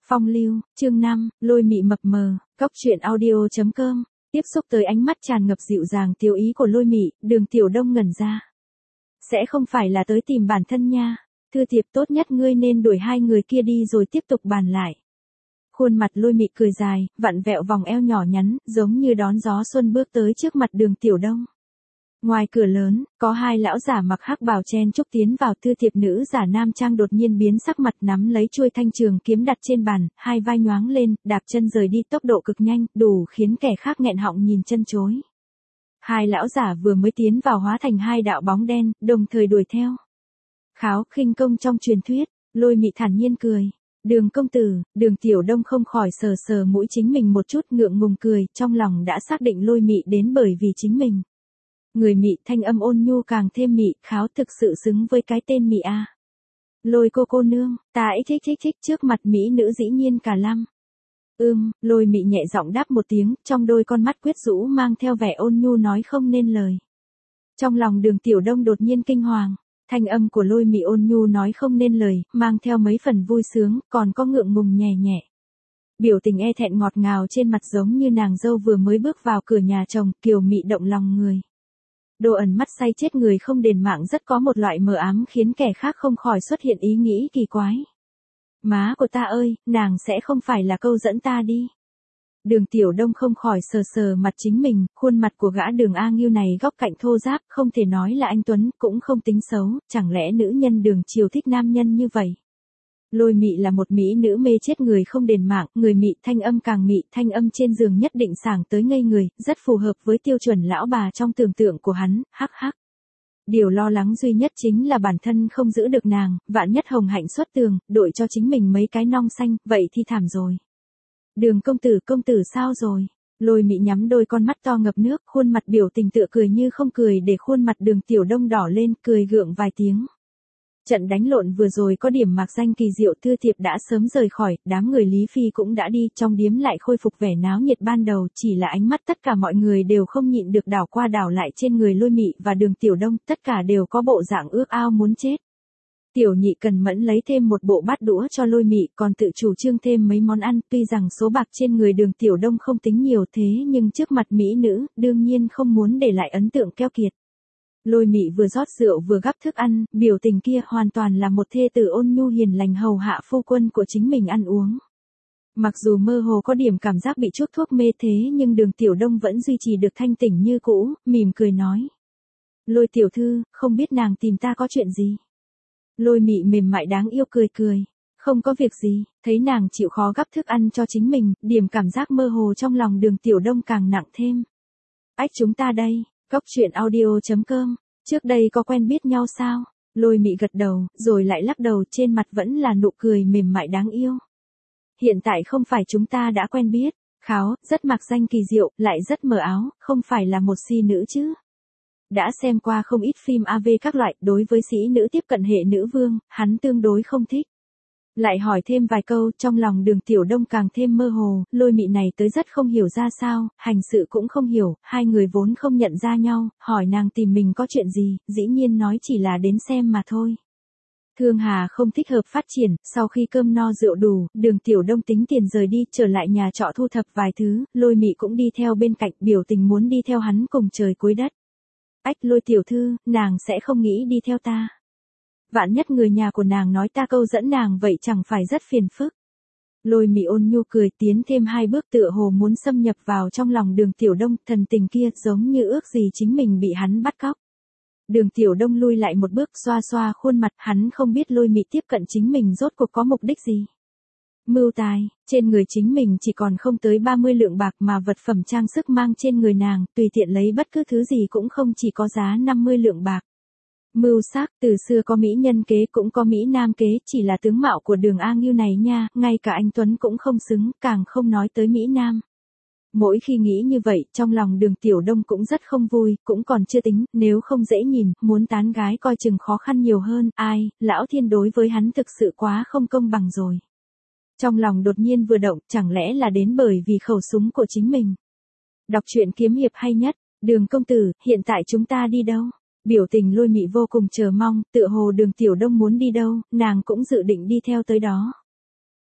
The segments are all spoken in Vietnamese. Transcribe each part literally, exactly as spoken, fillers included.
Phong lưu, chương năm, lôi mị mập mờ, cóc truyện audio chấm com. Tiếp xúc tới ánh mắt tràn ngập dịu dàng tiêu ý của lôi mị, Đường Tiểu Đông ngẩn ra. Sẽ không phải là tới tìm bản thân nha. Thư thiệp, tốt nhất ngươi nên đuổi hai người kia đi rồi tiếp tục bàn lại. Khuôn mặt lôi mị cười dài, vặn vẹo vòng eo nhỏ nhắn, giống như đón gió xuân bước tới trước mặt Đường Tiểu Đông. Ngoài cửa lớn, có hai lão giả mặc hắc bào chen chúc tiến vào. Thư thiệp nữ giả nam trang đột nhiên biến sắc mặt, nắm lấy chuôi thanh trường kiếm đặt trên bàn, hai vai nhoáng lên, đạp chân rời đi tốc độ cực nhanh, đủ khiến kẻ khác nghẹn họng nhìn chân chối. Hai lão giả vừa mới tiến vào hóa thành hai đạo bóng đen, đồng thời đuổi theo. Kháo khinh công trong truyền thuyết, lôi mị thản nhiên cười. Đường công tử, Đường Tiểu Đông không khỏi sờ sờ mũi chính mình một chút, ngượng ngùng cười, trong lòng đã xác định lôi mị đến bởi vì chính mình. Người mị, thanh âm ôn nhu càng thêm mị, kháo thực sự xứng với cái tên mị a. Lôi cô cô nương, ta ích thích thích thích trước mặt mỹ nữ dĩ nhiên cả lăm. Ưm, lôi mị nhẹ giọng đáp một tiếng, trong đôi con mắt quyết rũ mang theo vẻ ôn nhu nói không nên lời. Trong lòng Đường Tiểu Đông đột nhiên kinh hoàng, thanh âm của lôi mị ôn nhu nói không nên lời, mang theo mấy phần vui sướng, còn có ngượng ngùng nhẹ nhẹ. Biểu tình e thẹn ngọt ngào trên mặt giống như nàng dâu vừa mới bước vào cửa nhà chồng, kiều mị động lòng người. Đồ ẩn mắt say chết người không đền mạng rất có một loại mờ ám khiến kẻ khác không khỏi xuất hiện ý nghĩ kỳ quái. Má của ta ơi, nàng sẽ không phải là câu dẫn ta đi. Đường Tiểu Đông không khỏi sờ sờ mặt chính mình, khuôn mặt của gã Đường A Ngưu này góc cạnh thô ráp, không thể nói là anh tuấn, cũng không tính xấu, chẳng lẽ nữ nhân Đường Triều thích nam nhân như vậy. Lôi mị là một mỹ nữ mê chết người không đền mạng, người mị thanh âm càng mị, thanh âm trên giường nhất định sảng tới ngây người, rất phù hợp với tiêu chuẩn lão bà trong tưởng tượng của hắn, hắc hắc. Điều lo lắng duy nhất chính là bản thân không giữ được nàng, vạn nhất hồng hạnh xuất tường, đội cho chính mình mấy cái nong xanh, vậy thì thảm rồi. Đường công tử, công tử sao rồi? Lôi mị nhắm đôi con mắt to ngập nước, khuôn mặt biểu tình tựa cười như không cười để khuôn mặt Đường Tiểu Đông đỏ lên, cười gượng vài tiếng. Trận đánh lộn vừa rồi có điểm mạc danh kỳ diệu, Thư thiệp đã sớm rời khỏi, đám người Lý Phi cũng đã đi, trong điếm lại khôi phục vẻ náo nhiệt ban đầu, chỉ là ánh mắt tất cả mọi người đều không nhịn được đảo qua đảo lại trên người lôi mị và Đường Tiểu Đông, tất cả đều có bộ dạng ước ao muốn chết. Tiểu nhị cần mẫn lấy thêm một bộ bát đũa cho lôi mị, còn tự chủ trương thêm mấy món ăn, tuy rằng số bạc trên người Đường Tiểu Đông không tính nhiều thế nhưng trước mặt mỹ nữ, đương nhiên không muốn để lại ấn tượng keo kiệt. Lôi mị vừa rót rượu vừa gắp thức ăn, biểu tình kia hoàn toàn là một thê tử ôn nhu hiền lành hầu hạ phu quân của chính mình ăn uống. Mặc dù mơ hồ có điểm cảm giác bị chuốc thuốc mê thế nhưng Đường Tiểu Đông vẫn duy trì được thanh tỉnh như cũ, mỉm cười nói. Lôi tiểu thư, không biết nàng tìm ta có chuyện gì? Lôi mị mềm mại đáng yêu cười cười. Không có việc gì, thấy nàng chịu khó gắp thức ăn cho chính mình, điểm cảm giác mơ hồ trong lòng Đường Tiểu Đông càng nặng thêm. Ách chúng ta đây. Cóc truyện audio chấm com, trước đây có quen biết nhau sao? Lôi mị gật đầu, rồi lại lắc đầu, trên mặt vẫn là nụ cười mềm mại đáng yêu. Hiện tại không phải chúng ta đã quen biết, kháo, rất mặc danh kỳ diệu, lại rất mờ áo, không phải là một si nữ chứ. Đã xem qua không ít phim a vê các loại, đối với sĩ nữ tiếp cận hệ nữ vương, hắn tương đối không thích. Lại hỏi thêm vài câu, trong lòng Đường Tiểu Đông càng thêm mơ hồ, lôi mị này tới rất không hiểu ra sao, hành sự cũng không hiểu, hai người vốn không nhận ra nhau, hỏi nàng tìm mình có chuyện gì, dĩ nhiên nói chỉ là đến xem mà thôi. Thương Hà không thích hợp phát triển, sau khi cơm no rượu đủ, Đường Tiểu Đông tính tiền rời đi, trở lại nhà trọ thu thập vài thứ, lôi mị cũng đi theo bên cạnh, biểu tình muốn đi theo hắn cùng trời cuối đất. Ách lôi tiểu thư, nàng sẽ không nghĩ đi theo ta. Vạn nhất người nhà của nàng nói ta câu dẫn nàng vậy chẳng phải rất phiền phức. Lôi mị ôn nhu cười tiến thêm hai bước tựa hồ muốn xâm nhập vào trong lòng Đường Tiểu Đông, thần tình kia giống như ước gì chính mình bị hắn bắt cóc. Đường Tiểu Đông lui lại một bước xoa xoa khuôn mặt, hắn không biết lôi mị tiếp cận chính mình rốt cuộc có mục đích gì. Mưu tài, trên người chính mình chỉ còn không tới ba mươi lượng bạc mà vật phẩm trang sức mang trên người nàng, tùy tiện lấy bất cứ thứ gì cũng không chỉ có giá năm mươi lượng bạc. Mưu sắc, từ xưa có mỹ nhân kế cũng có mỹ nam kế, chỉ là tướng mạo của Đường A Ngưu này nha, ngay cả anh Tuấn cũng không xứng, càng không nói tới mỹ nam. Mỗi khi nghĩ như vậy, trong lòng Đường Tiểu Đông cũng rất không vui, cũng còn chưa tính, nếu không dễ nhìn, muốn tán gái coi chừng khó khăn nhiều hơn, ai, lão thiên đối với hắn thực sự quá không công bằng rồi. Trong lòng đột nhiên vừa động, chẳng lẽ là đến bởi vì khẩu súng của chính mình. Đọc truyện kiếm hiệp hay nhất, Đường công tử, hiện tại chúng ta đi đâu? Biểu tình lôi mị vô cùng chờ mong, tựa hồ Đường Tiểu Đông muốn đi đâu, nàng cũng dự định đi theo tới đó.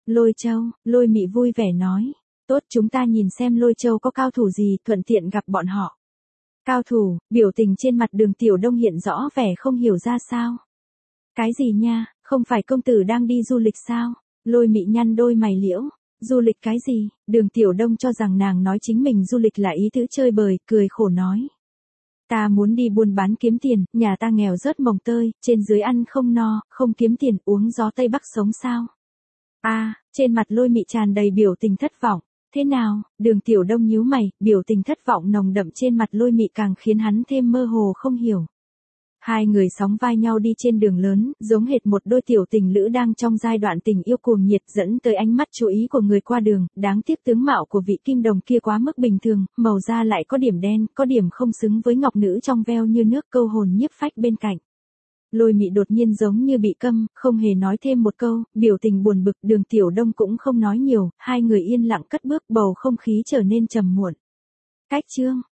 Lôi Châu, Lôi Mị vui vẻ nói. Tốt, chúng ta nhìn xem Lôi Châu có cao thủ gì, thuận tiện gặp bọn họ. Cao thủ, biểu tình trên mặt Đường Tiểu Đông hiện rõ vẻ không hiểu ra sao. Cái gì nha, không phải công tử đang đi du lịch sao? Lôi Mị nhăn đôi mày liễu. Du lịch cái gì? Đường Tiểu Đông cho rằng nàng nói chính mình du lịch là ý tứ chơi bời, cười khổ nói. Ta muốn đi buôn bán kiếm tiền, nhà ta nghèo rớt mồng tơi, trên dưới ăn không no, không kiếm tiền, uống gió Tây Bắc sống sao? A, à, trên mặt Lôi Mị tràn đầy biểu tình thất vọng. Thế nào? Đường Tiểu Đông nhíu mày, biểu tình thất vọng nồng đậm trên mặt Lôi Mị càng khiến hắn thêm mơ hồ không hiểu. Hai người sóng vai nhau đi trên đường lớn, giống hệt một đôi tiểu tình lữ đang trong giai đoạn tình yêu cuồng nhiệt, dẫn tới ánh mắt chú ý của người qua đường. Đáng tiếc tướng mạo của vị kim đồng kia quá mức bình thường, màu da lại có điểm đen, có điểm không xứng với ngọc nữ trong veo như nước, câu hồn nhiếp phách bên cạnh. Lôi Mị đột nhiên giống như bị câm, không hề nói thêm một câu, biểu tình buồn bực. Đường Tiểu Đông cũng không nói nhiều, hai người yên lặng cất bước, bầu không khí trở nên trầm muộn. Cách chương